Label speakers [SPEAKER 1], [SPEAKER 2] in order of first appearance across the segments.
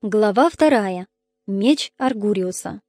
[SPEAKER 1] Глава 2. Меч Аргуриуса.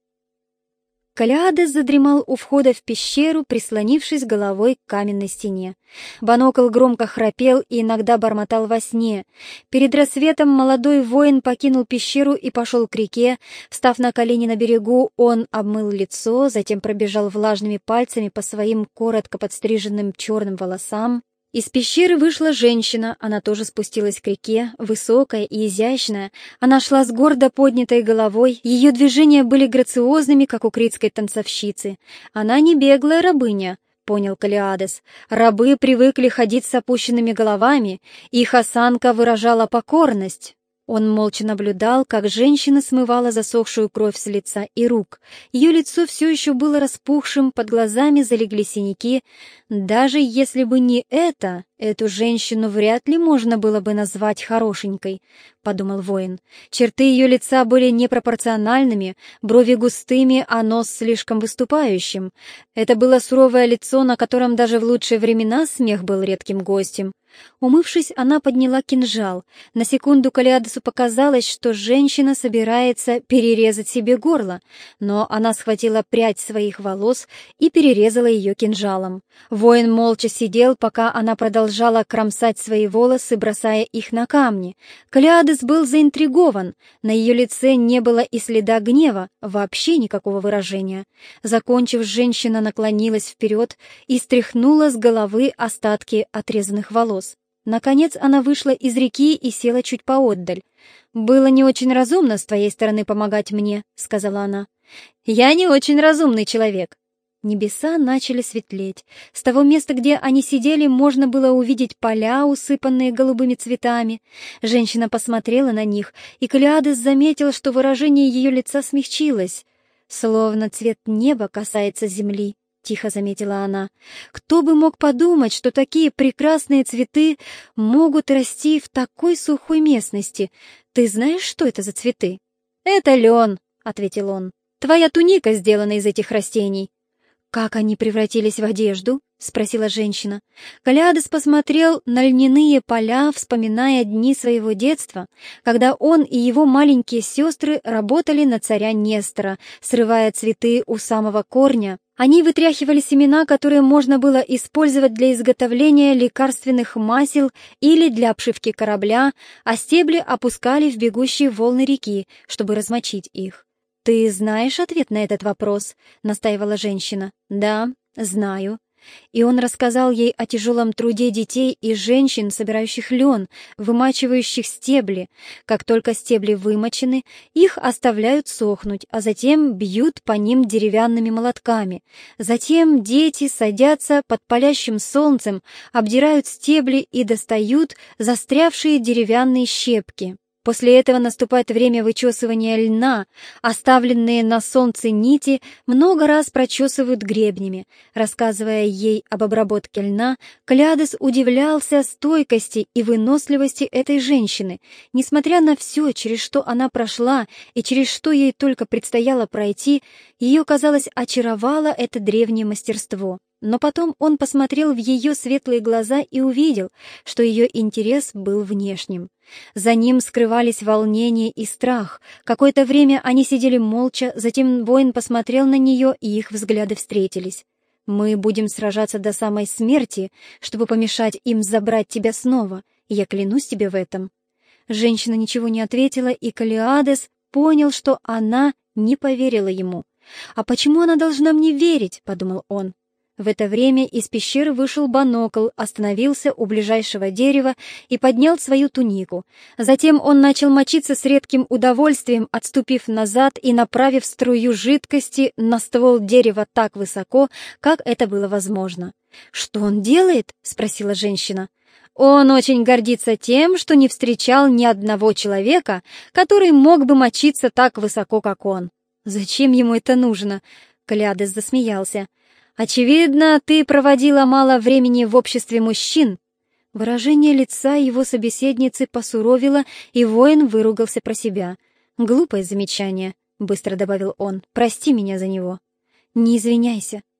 [SPEAKER 1] Калиадес задремал у входа в пещеру, прислонившись головой к каменной стене. Банокл громко храпел и иногда бормотал во сне. Перед рассветом молодой воин покинул пещеру и пошел к реке. Встав на колени на берегу, он обмыл лицо, затем пробежал влажными пальцами по своим коротко подстриженным черным волосам. Из пещеры вышла женщина, она тоже спустилась к реке, высокая и изящная. Она шла с гордо поднятой головой, ее движения были грациозными, как у критской танцовщицы. Она не беглая рабыня, понял Калиадес. Рабы привыкли ходить с опущенными головами, их осанка выражала покорность. Он молча наблюдал, как женщина смывала засохшую кровь с лица и рук. Ее лицо все еще было распухшим, под глазами залегли синяки. Даже если бы не это, эту женщину вряд ли можно было бы назвать хорошенькой, подумал воин. Черты ее лица были непропорциональными, брови густыми, а нос слишком выступающим. Это было суровое лицо, на котором даже в лучшие времена смех был редким гостем. Умывшись, она подняла кинжал. На секунду Калиадесу показалось, что женщина собирается перерезать себе горло, но она схватила прядь своих волос и перерезала ее кинжалом. Воин молча сидел, пока она продолжала кромсать свои волосы, бросая их на камни. Калиадес был заинтригован. На ее лице не было и следа гнева, вообще никакого выражения. Закончив, женщина наклонилась вперед и стряхнула с головы остатки отрезанных волос. Наконец она вышла из реки и села чуть поотдаль. «Было не очень разумно с твоей стороны помогать мне», — сказала она. «Я не очень разумный человек». Небеса начали светлеть. С того места, где они сидели, можно было увидеть поля, усыпанные голубыми цветами. Женщина посмотрела на них, и Калиадес заметил, что выражение ее лица смягчилось. «Словно цвет неба касается земли», — тихо заметила она. «Кто бы мог подумать, что такие прекрасные цветы могут расти в такой сухой местности? Ты знаешь, что это за цветы?» «Это лен», — ответил он. «Твоя туника сделана из этих растений». «Как они превратились в одежду?» — спросила женщина. Калиадес посмотрел на льняные поля, вспоминая дни своего детства, когда он и его маленькие сестры работали на царя Нестора, срывая цветы у самого корня. Они вытряхивали семена, которые можно было использовать для изготовления лекарственных масел или для обшивки корабля, а стебли опускали в бегущие волны реки, чтобы размочить их. «Ты знаешь ответ на этот вопрос?» — настаивала женщина. «Да, знаю». И он рассказал ей о тяжелом труде детей и женщин, собирающих лен, вымачивающих стебли. Как только стебли вымочены, их оставляют сохнуть, а затем бьют по ним деревянными молотками. Затем дети садятся под палящим солнцем, обдирают стебли и достают застрявшие деревянные щепки. После этого наступает время вычесывания льна. Оставленные на солнце нити много раз прочесывают гребнями. Рассказывая ей об обработке льна, Калиадес удивлялся стойкости и выносливости этой женщины. Несмотря на все, через что она прошла и через что ей только предстояло пройти, ее, казалось, очаровало это древнее мастерство. Но потом он посмотрел в ее светлые глаза и увидел, что ее интерес был внешним. За ним скрывались волнение и страх. Какое-то время они сидели молча, затем воин посмотрел на нее, и их взгляды встретились. «Мы будем сражаться до самой смерти, чтобы помешать им забрать тебя снова, я клянусь тебе в этом». Женщина ничего не ответила, и Калиадес понял, что она не поверила ему. «А почему она должна мне верить?» — подумал он. В это время из пещеры вышел Банокл, остановился у ближайшего дерева и поднял свою тунику. Затем он начал мочиться с редким удовольствием, отступив назад и направив струю жидкости на ствол дерева так высоко, как это было возможно. «Что он делает?» — спросила женщина. «Он очень гордится тем, что не встречал ни одного человека, который мог бы мочиться так высоко, как он». «Зачем ему это нужно?» — Калиадес засмеялся. «Очевидно, ты проводила мало времени в обществе мужчин». Выражение лица его собеседницы посуровило, и воин выругался про себя. «Глупое замечание», — быстро добавил он. «Прости меня за него». «Не извиняйся»,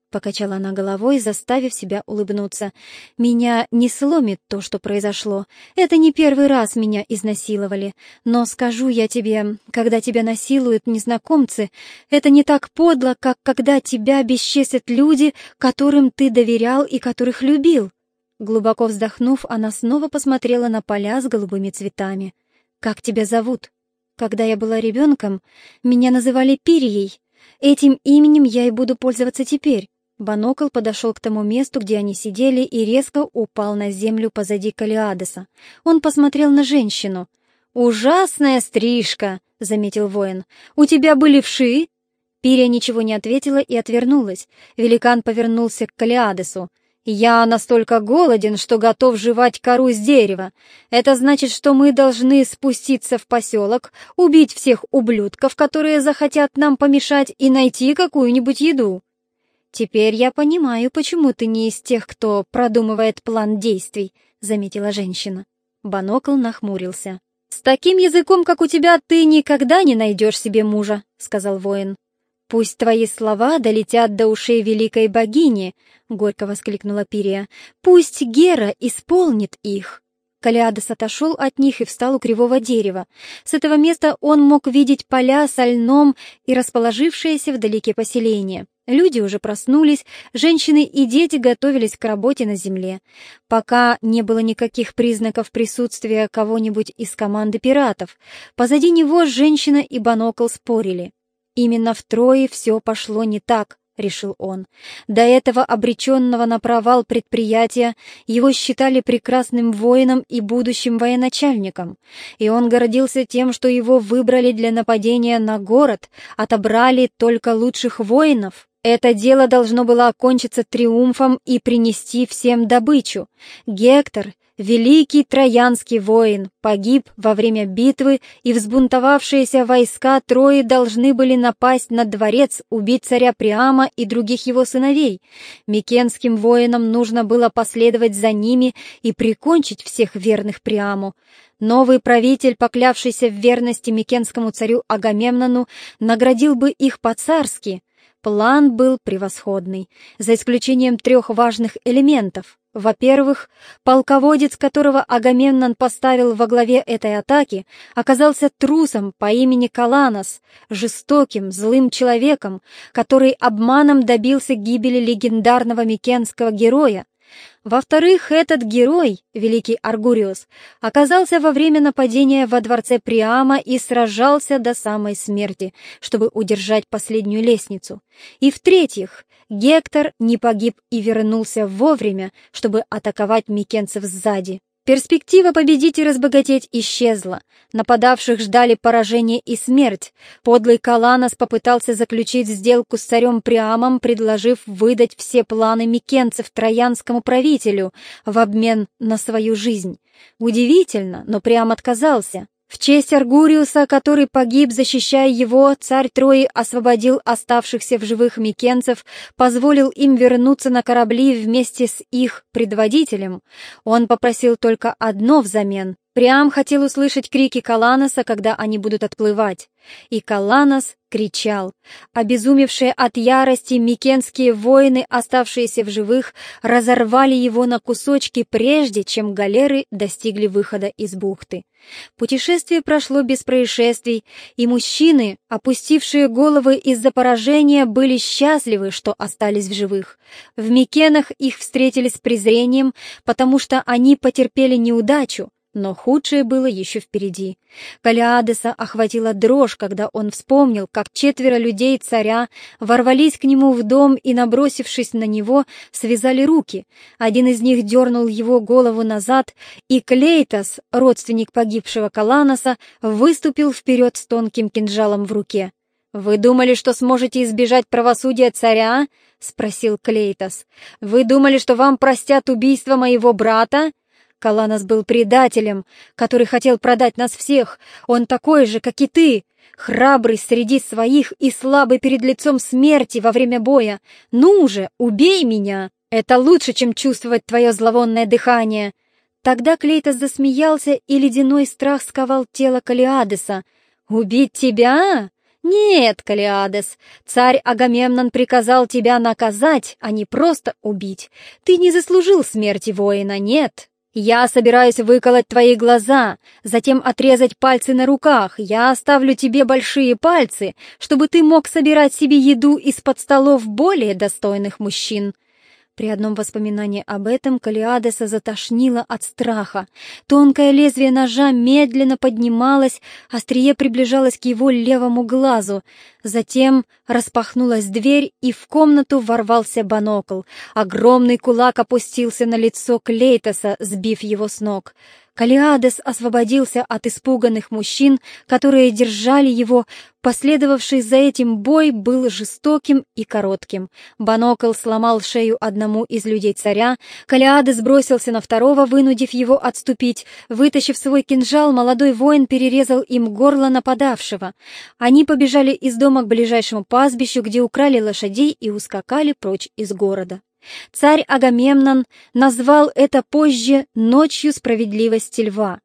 [SPEAKER 1] — покачала она головой, заставив себя улыбнуться. «Меня не сломит то, что произошло. Это не первый раз меня изнасиловали. Но скажу я тебе, когда тебя насилуют незнакомцы, это не так подло, как когда тебя бесчестят люди, которым ты доверял и которых любил». Глубоко вздохнув, она снова посмотрела на поля с голубыми цветами. «Как тебя зовут?» «Когда я была ребенком, меня называли Пирией. Этим именем я и буду пользоваться теперь». Банокл подошел к тому месту, где они сидели, и резко упал на землю позади Калиадеса. Он посмотрел на женщину. «Ужасная стрижка!» — заметил воин. «У тебя были вши?» Пирия ничего не ответила и отвернулась. Великан повернулся к Калиадесу. «Я настолько голоден, что готов жевать кору с дерева. Это значит, что мы должны спуститься в поселок, убить всех ублюдков, которые захотят нам помешать, и найти какую-нибудь еду». «Теперь я понимаю, почему ты не из тех, кто продумывает план действий», — заметила женщина. Банокл нахмурился. «С таким языком, как у тебя, ты никогда не найдешь себе мужа», — сказал воин. «Пусть твои слова долетят до ушей великой богини», — горько воскликнула Пирия. «Пусть Гера исполнит их». Калиадес отошел от них и встал у кривого дерева. С этого места он мог видеть поля со льном и расположившееся вдалеке поселение. Люди уже проснулись, женщины и дети готовились к работе на земле. Пока не было никаких признаков присутствия кого-нибудь из команды пиратов. Позади него женщина и Банокл спорили. «Именно в Трое все пошло не так», — решил он. До этого обреченного на провал предприятия его считали прекрасным воином и будущим военачальником, и он гордился тем, что его выбрали для нападения на город, отобрали только лучших воинов. Это дело должно было окончиться триумфом и принести всем добычу. Гектор, великий троянский воин, погиб во время битвы, и взбунтовавшиеся войска Трои должны были напасть на дворец, убить царя Приама и других его сыновей. Микенским воинам нужно было последовать за ними и прикончить всех верных Приаму. Новый правитель, поклявшийся в верности микенскому царю Агамемнону, наградил бы их по-царски. План был превосходный, за исключением 3 важных элементов. Во-первых, полководец, которого Агамемнон поставил во главе этой атаки, оказался трусом по имени Каланос, жестоким, злым человеком, который обманом добился гибели легендарного микенского героя. Во-вторых, этот герой, великий Аргуриус, оказался во время нападения во дворце Приама и сражался до самой смерти, чтобы удержать последнюю лестницу. И в-третьих, Гектор не погиб и вернулся вовремя, чтобы атаковать микенцев сзади. Перспектива победить и разбогатеть исчезла. Нападавших ждали поражение и смерть. Подлый Каланос попытался заключить сделку с царем Приамом, предложив выдать все планы микенцев троянскому правителю в обмен на свою жизнь. Удивительно, но Приам отказался. В честь Аргуриуса, который погиб, защищая его, царь Трои освободил оставшихся в живых микенцев, позволил им вернуться на корабли вместе с их предводителем. Он попросил только одно взамен. Приам хотел услышать крики Каланоса, когда они будут отплывать. И Каланос кричал. Обезумевшие от ярости микенские воины, оставшиеся в живых, разорвали его на кусочки, прежде чем галеры достигли выхода из бухты. Путешествие прошло без происшествий, и мужчины, опустившие головы из-за поражения, были счастливы, что остались в живых. В Микенах их встретили с презрением, потому что они потерпели неудачу, но худшее было еще впереди. Калиадеса охватила дрожь, когда он вспомнил, как 4 людей царя ворвались к нему в дом и, набросившись на него, связали руки. Один из них дернул его голову назад, и Клейтос, родственник погибшего Каланоса, выступил вперед с тонким кинжалом в руке. «Вы думали, что сможете избежать правосудия царя?» — спросил Клейтос. «Вы думали, что вам простят убийство моего брата?» Каланос был предателем, который хотел продать нас всех. Он такой же, как и ты, храбрый среди своих и слабый перед лицом смерти во время боя. Ну же, убей меня! Это лучше, чем чувствовать твое зловонное дыхание. Тогда Клейтос засмеялся, и ледяной страх сковал тело Калиадеса. «Убить тебя? «Нет, Калиадес, царь Агамемнон приказал тебя наказать, а не просто убить. Ты не заслужил смерти воина, нет. Я собираюсь выколоть твои глаза, затем отрезать пальцы на руках. Я оставлю тебе большие пальцы, чтобы ты мог собирать себе еду из-под столов более достойных мужчин». При одном воспоминании об этом Калиадеса затошнило от страха. Тонкое лезвие ножа медленно поднималось, острие приближалось к его левому глазу. Затем распахнулась дверь, и в комнату ворвался Банокл. Огромный кулак опустился на лицо Клейтоса, сбив его с ног. Калиадес освободился от испуганных мужчин, которые держали его. Последовавший за этим бой был жестоким и коротким. Банокл сломал шею одному из людей царя, Калиадес бросился на второго, вынудив его отступить. Вытащив свой кинжал, молодой воин перерезал им горло нападавшего. Они побежали из дома к ближайшему пастбищу, где украли лошадей и ускакали прочь из города. Царь Агамемнон назвал это позже «Ночью справедливости льва».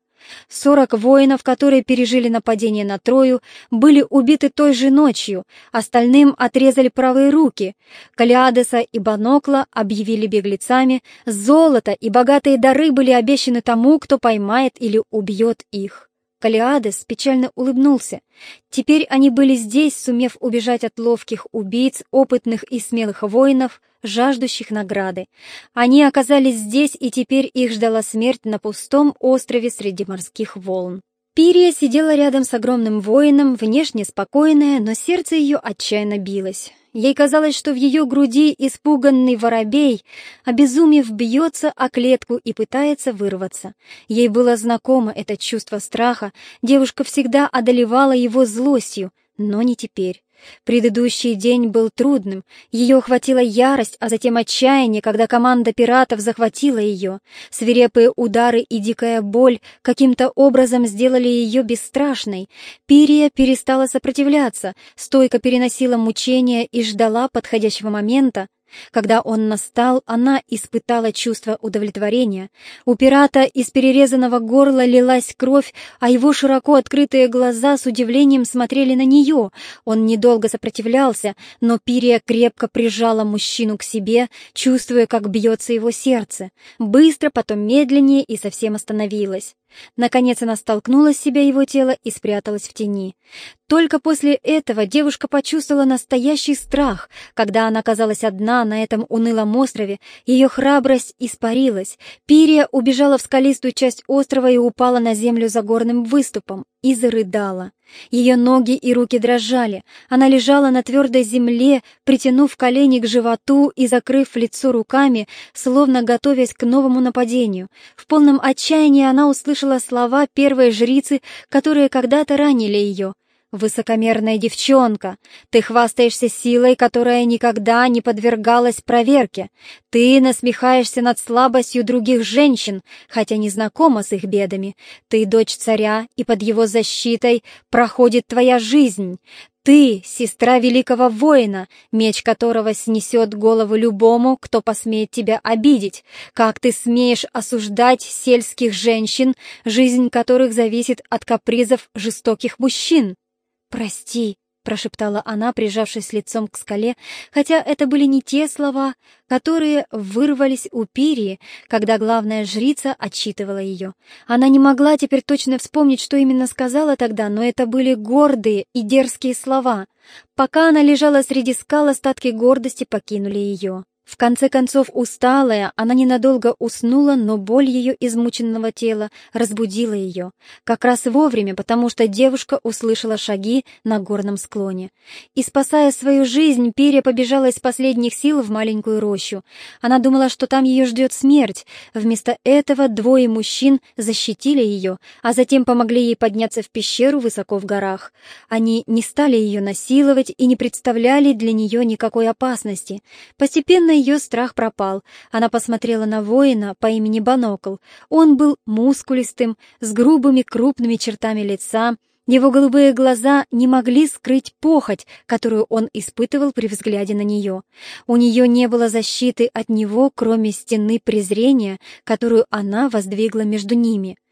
[SPEAKER 1] 40 воинов, которые пережили нападение на Трою, были убиты той же ночью, остальным отрезали правые руки. Калиадеса и Банокла объявили беглецами, золото и богатые дары были обещаны тому, кто поймает или убьет их. Калиадес печально улыбнулся. Теперь они были здесь, сумев убежать от ловких убийц, опытных и смелых воинов, жаждущих награды. Они оказались здесь, и теперь их ждала смерть на пустом острове среди морских волн. Пирия сидела рядом с огромным воином, внешне спокойная, но сердце ее отчаянно билось. Ей казалось, что в ее груди испуганный воробей, обезумев, бьется о клетку и пытается вырваться. Ей было знакомо это чувство страха, девушка всегда одолевала его злостью, но не теперь. Предыдущий день был трудным, ее охватила ярость, а затем отчаяние, когда команда пиратов захватила ее. Свирепые удары и дикая боль каким-то образом сделали ее бесстрашной. Пирия перестала сопротивляться, стойко переносила мучения и ждала подходящего момента. Когда он настал, она испытала чувство удовлетворения. У пирата из перерезанного горла лилась кровь, а его широко открытые глаза с удивлением смотрели на нее. Он недолго сопротивлялся, но Пирия крепко прижала мужчину к себе, чувствуя, как бьется его сердце. Быстро, потом медленнее и совсем остановилась. Наконец она столкнула с себя его тело и спряталась в тени. Только после этого девушка почувствовала настоящий страх. Когда она оказалась одна на этом унылом острове, ее храбрость испарилась. Пирия убежала в скалистую часть острова и упала на землю за горным выступом и зарыдала. Ее ноги и руки дрожали. Она лежала на твердой земле, притянув колени к животу и закрыв лицо руками, словно готовясь к новому нападению. В полном отчаянии она услышала слова первой жрицы, которые когда-то ранили ее. «Высокомерная девчонка, ты хвастаешься силой, которая никогда не подвергалась проверке. Ты насмехаешься над слабостью других женщин, хотя не знакома с их бедами. Ты дочь царя, и под его защитой проходит твоя жизнь. Ты — сестра великого воина, меч которого снесет голову любому, кто посмеет тебя обидеть. Как ты смеешь осуждать сельских женщин, жизнь которых зависит от капризов жестоких мужчин?» «Прости», — прошептала она, прижавшись лицом к скале, хотя это были не те слова, которые вырвались у Пирии, когда главная жрица отчитывала ее. Она не могла теперь точно вспомнить, что именно сказала тогда, но это были гордые и дерзкие слова. Пока она лежала среди скал, остатки гордости покинули ее. В конце концов, усталая, она ненадолго уснула, но боль ее измученного тела разбудила ее. Как раз вовремя, потому что девушка услышала шаги на горном склоне. И, спасая свою жизнь, Пирия побежала из последних сил в маленькую рощу. Она думала, что там ее ждет смерть. Вместо этого двое мужчин защитили ее, а затем помогли ей подняться в пещеру высоко в горах. Они не стали ее насиловать и не представляли для нее никакой опасности. Постепенно ее страх пропал. Она посмотрела на воина по имени Банокл. Он был мускулистым, с грубыми крупными чертами лица. Его голубые глаза не могли скрыть похоть, которую он испытывал при взгляде на нее. У нее не было защиты от него, кроме стены презрения, которую она воздвигла между ними.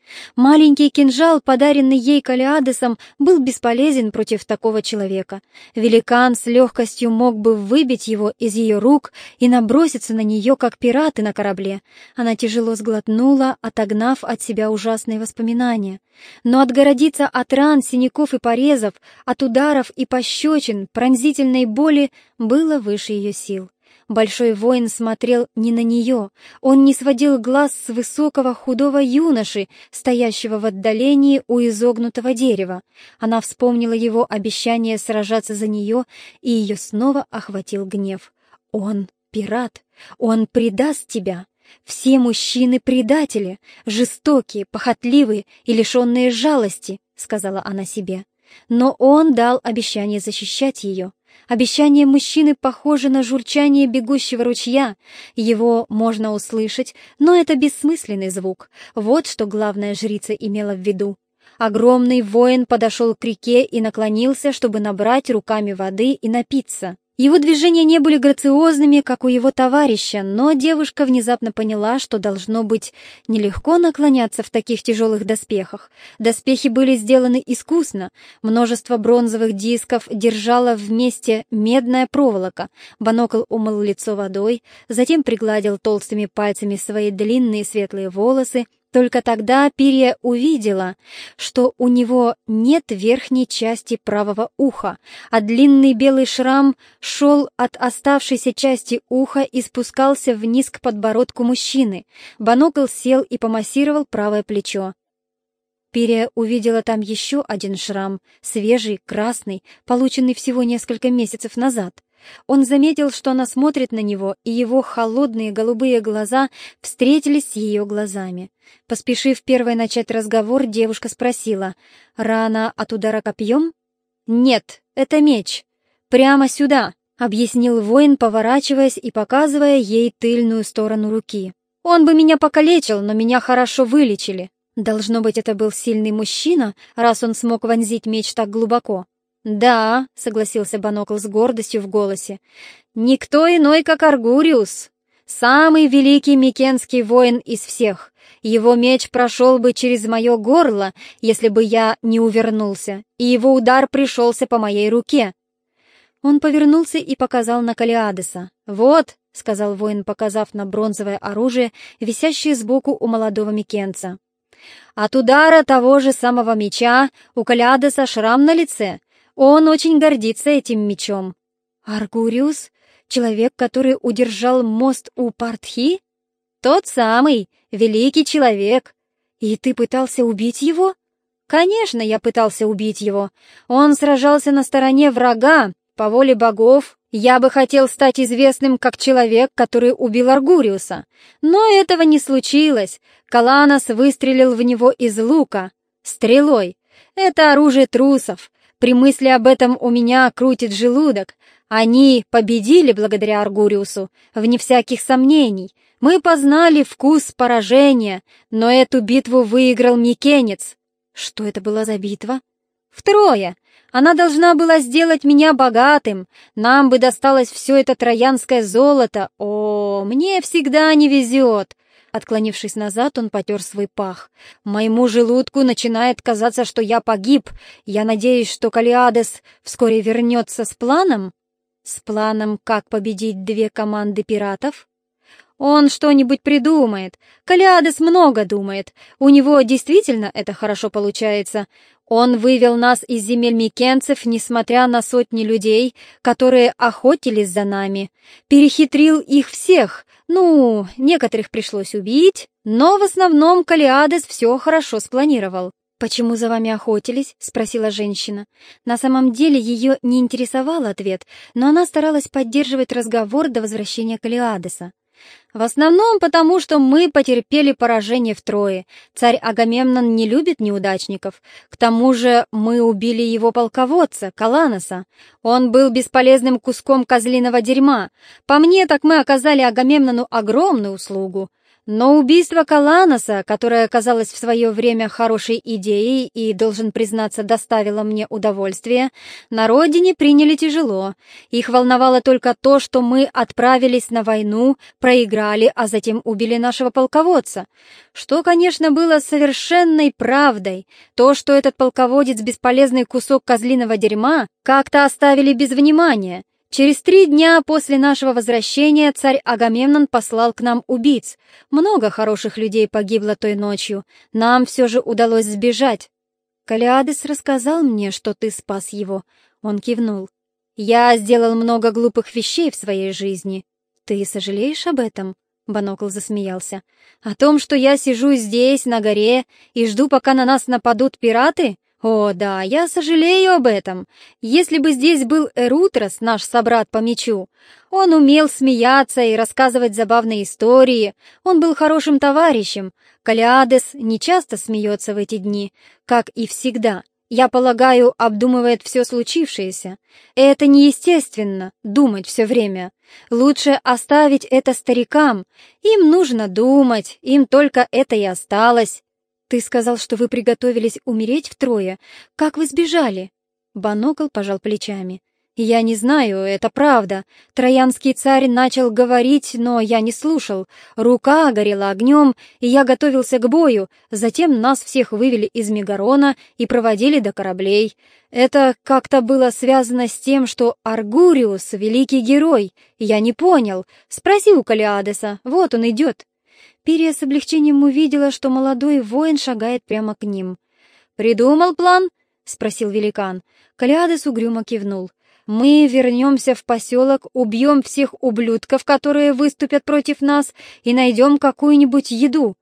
[SPEAKER 1] Маленький кинжал, подаренный ей Калиадесом, был бесполезен против такого человека. Великан с легкостью мог бы выбить его из ее рук и наброситься на нее, как пираты на корабле. Она тяжело сглотнула, отогнав от себя ужасные воспоминания. Но отгородиться от ран, синяков и порезов, от ударов и пощечин, пронзительной боли было выше ее сил. Большой воин смотрел не на нее, он не сводил глаз с высокого худого юноши, стоящего в отдалении у изогнутого дерева. Она вспомнила его обещание сражаться за нее, и ее снова охватил гнев. «Он пират, он предаст тебя. Все мужчины предатели, жестокие, похотливые и лишенные жалости», — сказала она себе. Но он дал обещание защищать ее. Обещание мужчины похоже на журчание бегущего ручья. Его можно услышать, но это бессмысленный звук. Вот что главная жрица имела в виду. Огромный воин подошел к реке и наклонился, чтобы набрать руками воды и напиться. Его движения не были грациозными, как у его товарища, но девушка внезапно поняла, что должно быть нелегко наклоняться в таких тяжелых доспехах. Доспехи были сделаны искусно, множество бронзовых дисков держала вместе медная проволока. Банокл умыл лицо водой, затем пригладил толстыми пальцами свои длинные светлые волосы. Только тогда Пирия увидела, что у него нет верхней части правого уха, а длинный белый шрам шел от оставшейся части уха и спускался вниз к подбородку мужчины. Банокл сел и помассировал правое плечо. Пирия увидела там еще один шрам, свежий, красный, полученный всего несколько месяцев назад. Он заметил, что она смотрит на него, и его холодные голубые глаза встретились с ее глазами. Поспешив первой начать разговор, девушка спросила: «Рана от удара копьем?» «Нет, это меч. Прямо сюда», — объяснил воин, поворачиваясь и показывая ей тыльную сторону руки. «Он бы меня покалечил, но меня хорошо вылечили». Должно быть, это был сильный мужчина, раз он смог вонзить меч так глубоко. «Да», — согласился Банокл с гордостью в голосе, — «никто иной, как Аргуриус, самый великий микенский воин из всех. Его меч прошел бы через мое горло, если бы я не увернулся, и его удар пришелся по моей руке». Он повернулся и показал на Калиадеса. «Вот», — сказал воин, показав на бронзовое оружие, висящее сбоку у молодого микенца. «От удара того же самого меча у Калиадеса шрам на лице. Он очень гордится этим мечом». «Аргуриус? Человек, который удержал мост у Партхи?» «Тот самый, великий человек». «И ты пытался убить его?» «Конечно, я пытался убить его. Он сражался на стороне врага. По воле богов, я бы хотел стать известным как человек, который убил Аргуриуса. Но этого не случилось. Каланос выстрелил в него из лука. Стрелой. Это оружие трусов. При мысли об этом у меня крутит желудок. Они победили благодаря Аргуриусу, вне всяких сомнений. Мы познали вкус поражения, но эту битву выиграл микенец». «Что это была за битва?» «Втрое. Она должна была сделать меня богатым. Нам бы досталось все это троянское золото. О, мне всегда не везет». Отклонившись назад, он потер свой пах. «Моему желудку начинает казаться, что я погиб. Я надеюсь, что Калиадес вскоре вернется с планом». «С планом, как победить две команды пиратов?» «Он что-нибудь придумает. Калиадес много думает. У него действительно это хорошо получается. Он вывел нас из земель микенцев, несмотря на сотни людей, которые охотились за нами. Перехитрил их всех. Ну, некоторых пришлось убить, но в основном Калиадес все хорошо спланировал». «Почему за вами охотились?» — спросила женщина. На самом деле ее не интересовал ответ, но она старалась поддерживать разговор до возвращения Калиадеса. «В основном потому, что мы потерпели поражение в Трое. Царь Агамемнон не любит неудачников. К тому же мы убили его полководца, Каланоса. Он был бесполезным куском козлиного дерьма. По мне, так мы оказали Агамемнону огромную услугу. Но убийство Каланоса, которое оказалось в свое время хорошей идеей и, должен признаться, доставило мне удовольствие, на родине приняли тяжело. Их волновало только то, что мы отправились на войну, проиграли, а затем убили нашего полководца. Что, конечно, было совершенной правдой. То, что этот полководец — бесполезный кусок козлиного дерьма, как-то оставили без внимания. Через 3 дня после нашего возвращения царь Агамемнон послал к нам убийц. Много хороших людей погибло той ночью. Нам все же удалось сбежать. Калиадес рассказал мне, что ты спас его. Он кивнул. Я сделал много глупых вещей в своей жизни. Ты сожалеешь об этом? Банокл засмеялся. О том, что я сижу здесь, на горе, и жду, пока на нас нападут пираты? О, да, я сожалею об этом. Если бы здесь был Эрутрос, наш собрат по мечу, он умел смеяться и рассказывать забавные истории, он был хорошим товарищем. Калиадес нечасто смеется в эти дни, как и всегда. Я полагаю, обдумывает все случившееся. Это неестественно, думать все время. Лучше оставить это старикам. Им нужно думать, им только это и осталось. «Ты сказал, что вы приготовились умереть втрое. Как вы сбежали?» Банокл пожал плечами. «Я не знаю, это правда. Троянский царь начал говорить, но я не слушал. Рука горела огнем, и я готовился к бою. Затем нас всех вывели из Мегарона и проводили до кораблей. Это как-то было связано с тем, что Аргуриус — великий герой. Я не понял. Спроси у Калиадеса, вот он идет». Пирия с облегчением увидела, что молодой воин шагает прямо к ним. «Придумал план?» — спросил великан. Калиадес угрюмо кивнул. «Мы вернемся в поселок, убьем всех ублюдков, которые выступят против нас, и найдем какую-нибудь еду».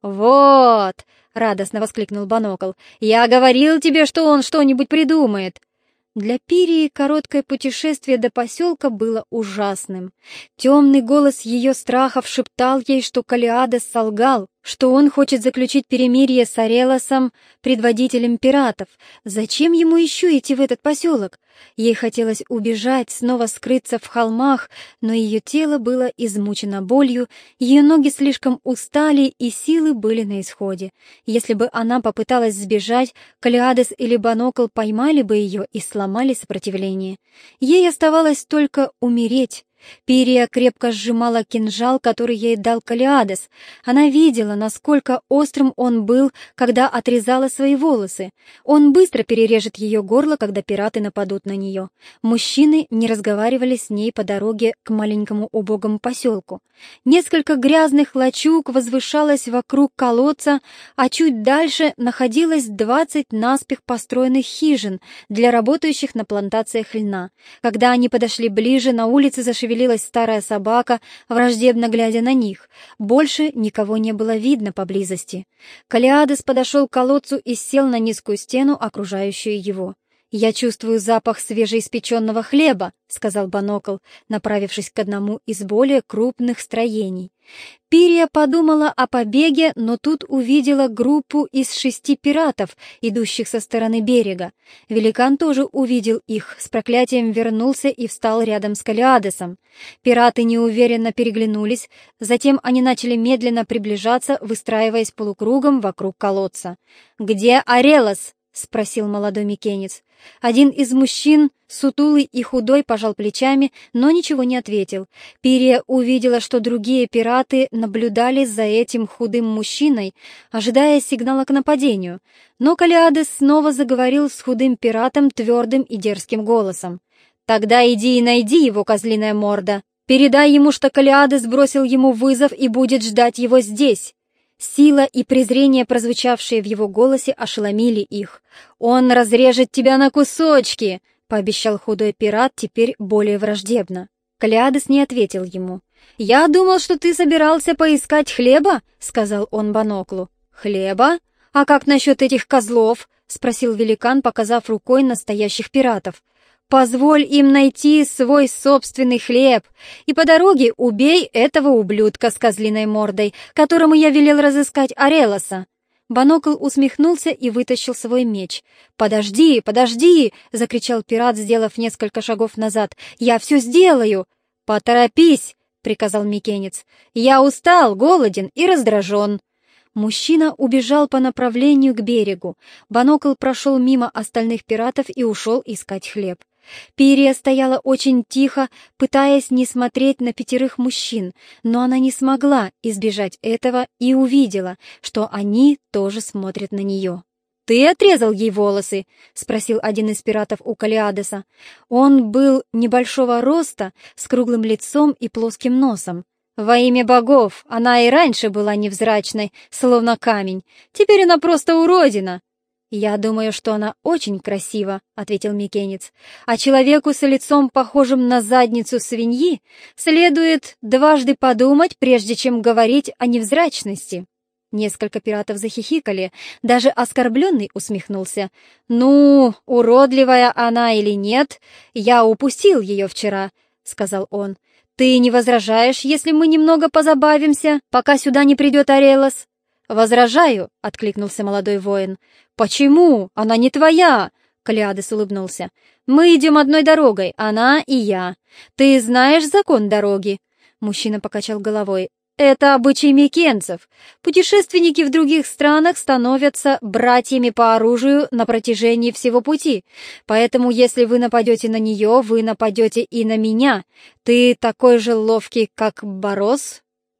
[SPEAKER 1] «Вот!» — радостно воскликнул Банокл. «Я говорил тебе, что он что-нибудь придумает!» Для Пирии короткое путешествие до поселка было ужасным. Темный голос ее страхов шептал ей, что Калиадес солгал, что он хочет заключить перемирие с Арелосом, предводителем пиратов. Зачем ему еще идти в этот поселок? Ей хотелось убежать, снова скрыться в холмах, но ее тело было измучено болью, ее ноги слишком устали и силы были на исходе. Если бы она попыталась сбежать, Калиадес или Банокл поймали бы ее и сломали сопротивление. Ей оставалось только умереть. Пирия крепко сжимала кинжал, который ей дал Калиадес. Она видела, насколько острым он был, когда отрезала свои волосы. Он быстро перережет ее горло, когда пираты нападут на нее. Мужчины не разговаривали с ней по дороге к маленькому убогому поселку. Несколько грязных лачуг возвышалось вокруг колодца, а чуть дальше находилось 20 наспех построенных хижин для работающих на плантациях льна. Когда они подошли ближе, на улице зашевелилась старая собака, враждебно глядя на них. Больше никого не было видно поблизости. Калиадес подошел к колодцу и сел на низкую стену, окружающую его. «Я чувствую запах свежеиспеченного хлеба», — сказал Банокл, направившись к одному из более крупных строений. Пирия подумала о побеге, но тут увидела группу из 6 пиратов, идущих со стороны берега. Великан тоже увидел их, с проклятием вернулся и встал рядом с Калиадесом. Пираты неуверенно переглянулись, затем они начали медленно приближаться, выстраиваясь полукругом вокруг колодца. «Где Арелос?» — спросил молодой микенец. Один из мужчин, сутулый и худой, пожал плечами, но ничего не ответил. Пирия увидела, что другие пираты наблюдали за этим худым мужчиной, ожидая сигнала к нападению. Но Калиадес снова заговорил с худым пиратом твердым и дерзким голосом. «Тогда иди и найди его, козлиная морда. Передай ему, что Калиадес бросил ему вызов и будет ждать его здесь». Сила и презрение, прозвучавшие в его голосе, ошеломили их. «Он разрежет тебя на кусочки!» — пообещал худой пират, теперь более враждебно. Калиадес не ответил ему. «Я думал, что ты собирался поискать хлеба», — сказал он Баноклу. «Хлеба? А как насчет этих козлов?» — спросил великан, показав рукой настоящих пиратов. «Позволь им найти свой собственный хлеб, и по дороге убей этого ублюдка с козлиной мордой, которому я велел разыскать Арелоса». Банокл усмехнулся и вытащил свой меч. «Подожди, подожди!» — закричал пират, сделав несколько шагов назад. «Я все сделаю!» «Поторопись!» приказал Микенец. «Я устал, голоден и раздражен». Мужчина убежал по направлению к берегу. Банокл прошел мимо остальных пиратов и ушел искать хлеб. Пирия стояла очень тихо, пытаясь не смотреть на 5 мужчин, но она не смогла избежать этого и увидела, что они тоже смотрят на нее. «Ты отрезал ей волосы?» — спросил один из пиратов у Калиадеса. Он был небольшого роста, с круглым лицом и плоским носом. «Во имя богов, она и раньше была невзрачной, словно камень. Теперь она просто уродина». «Я думаю, что она очень красива», — ответил Микенец. «А человеку с лицом, похожим на задницу свиньи, следует дважды подумать, прежде чем говорить о невзрачности». Несколько пиратов захихикали, даже оскорбленный усмехнулся. «Ну, уродливая она или нет, я упустил ее вчера», — сказал он. «Ты не возражаешь, если мы немного позабавимся, пока сюда не придет Орелос?» «Возражаю», — откликнулся молодой воин. «Почему? Она не твоя!» — Калиадес улыбнулся. «Мы идем одной дорогой, она и я. Ты знаешь закон дороги?» Мужчина покачал головой. «Это обычай микенцев. Путешественники в других странах становятся братьями по оружию на протяжении всего пути. Поэтому, если вы нападете на нее, вы нападете и на меня. Ты такой же ловкий, как Барос?»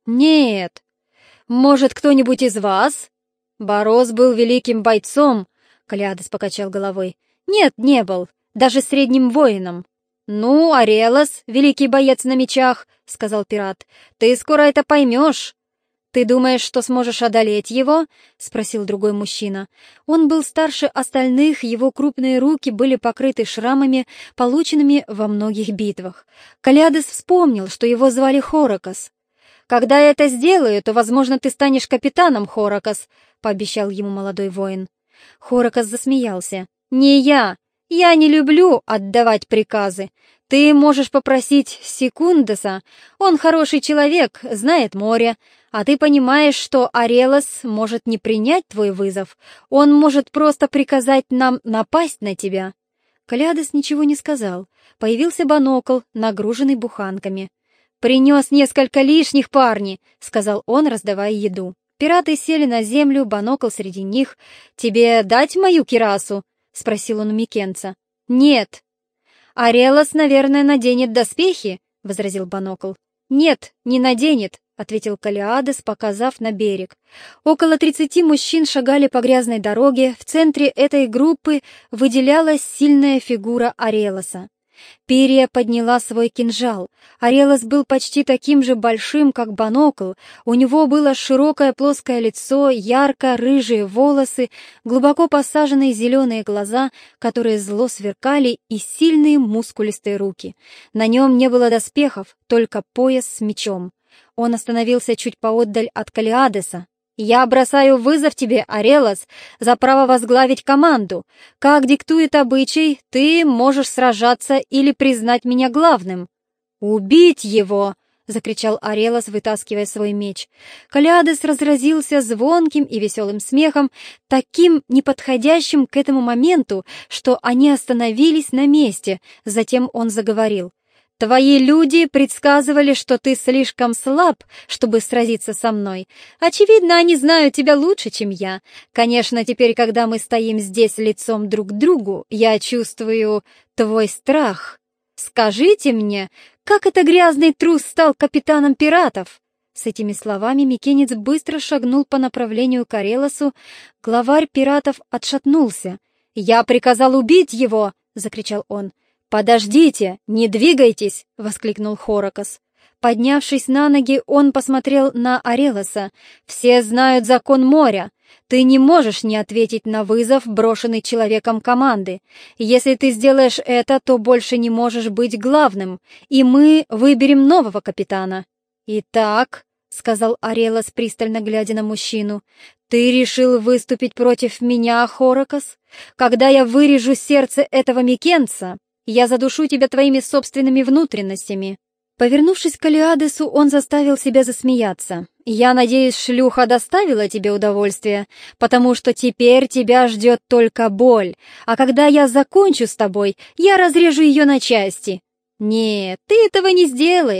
[SPEAKER 1] «Нет. Может, кто-нибудь из вас?» «Барос был великим бойцом», — Калиадес покачал головой. «Нет, не был. Даже средним воином». «Ну, Орелос, великий боец на мечах», — сказал пират. «Ты скоро это поймешь». «Ты думаешь, что сможешь одолеть его?» — спросил другой мужчина. Он был старше остальных, его крупные руки были покрыты шрамами, полученными во многих битвах. Калиадес вспомнил, что его звали Хоракос. «Когда я это сделаю, то, возможно, ты станешь капитаном, Хоракос», — пообещал ему молодой воин. Хоракос засмеялся. «Не я. Я не люблю отдавать приказы. Ты можешь попросить Секундеса. Он хороший человек, знает море. А ты понимаешь, что Орелос может не принять твой вызов. Он может просто приказать нам напасть на тебя». Калиадес ничего не сказал. Появился Банокл, нагруженный буханками. «Принес несколько лишних, парни», — сказал он, раздавая еду. Пираты сели на землю, Банокл среди них. «Тебе дать мою кирасу?» — спросил он у Микенца. «Нет». «Орелос, наверное, наденет доспехи?» — возразил Банокл. «Нет, не наденет», — ответил Калиадес, показав на берег. Около 30 мужчин шагали по грязной дороге. В центре этой группы выделялась сильная фигура Орелоса. Пирия подняла свой кинжал. Орелос был почти таким же большим, как Банокл. У него было широкое плоское лицо, ярко-рыжие волосы, глубоко посаженные зеленые глаза, которые зло сверкали, и сильные мускулистые руки. На нем не было доспехов, только пояс с мечом. Он остановился чуть поотдаль от Калиадеса. «Я бросаю вызов тебе, Орелос, за право возглавить команду. Как диктует обычай, ты можешь сражаться или признать меня главным». «Убить его!» — закричал Орелос, вытаскивая свой меч. Калиадес разразился звонким и веселым смехом, таким неподходящим к этому моменту, что они остановились на месте. Затем он заговорил. «Твои люди предсказывали, что ты слишком слаб, чтобы сразиться со мной. Очевидно, они знают тебя лучше, чем я. Конечно, теперь, когда мы стоим здесь лицом друг к другу, я чувствую твой страх. Скажите мне, как это грязный трус стал капитаном пиратов?» С этими словами Микенец быстро шагнул по направлению к Орелосу. Главарь пиратов отшатнулся. «Я приказал убить его!» — закричал он. «Подождите, не двигайтесь!» — воскликнул Хоракос. Поднявшись на ноги, он посмотрел на Орелоса. «Все знают закон моря. Ты не можешь не ответить на вызов, брошенный человеком команды. Если ты сделаешь это, то больше не можешь быть главным, и мы выберем нового капитана». «Итак», — сказал Орелос, пристально глядя на мужчину, — «ты решил выступить против меня, Хоракос? Когда я вырежу сердце этого микенца, я задушу тебя твоими собственными внутренностями». Повернувшись к Калиадесу, он заставил себя засмеяться. «Я надеюсь, шлюха доставила тебе удовольствие, потому что теперь тебя ждет только боль, а когда я закончу с тобой, я разрежу ее на части». «Нет, ты этого не сделаешь»,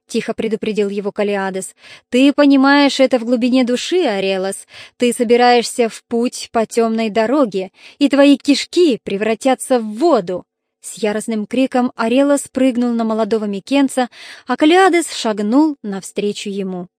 [SPEAKER 1] — тихо предупредил его Калиадес. «Ты понимаешь это в глубине души, Орелос. Ты собираешься в путь по темной дороге, и твои кишки превратятся в воду». С яростным криком Орелос прыгнул на молодого микенца, а Калиадес шагнул навстречу ему.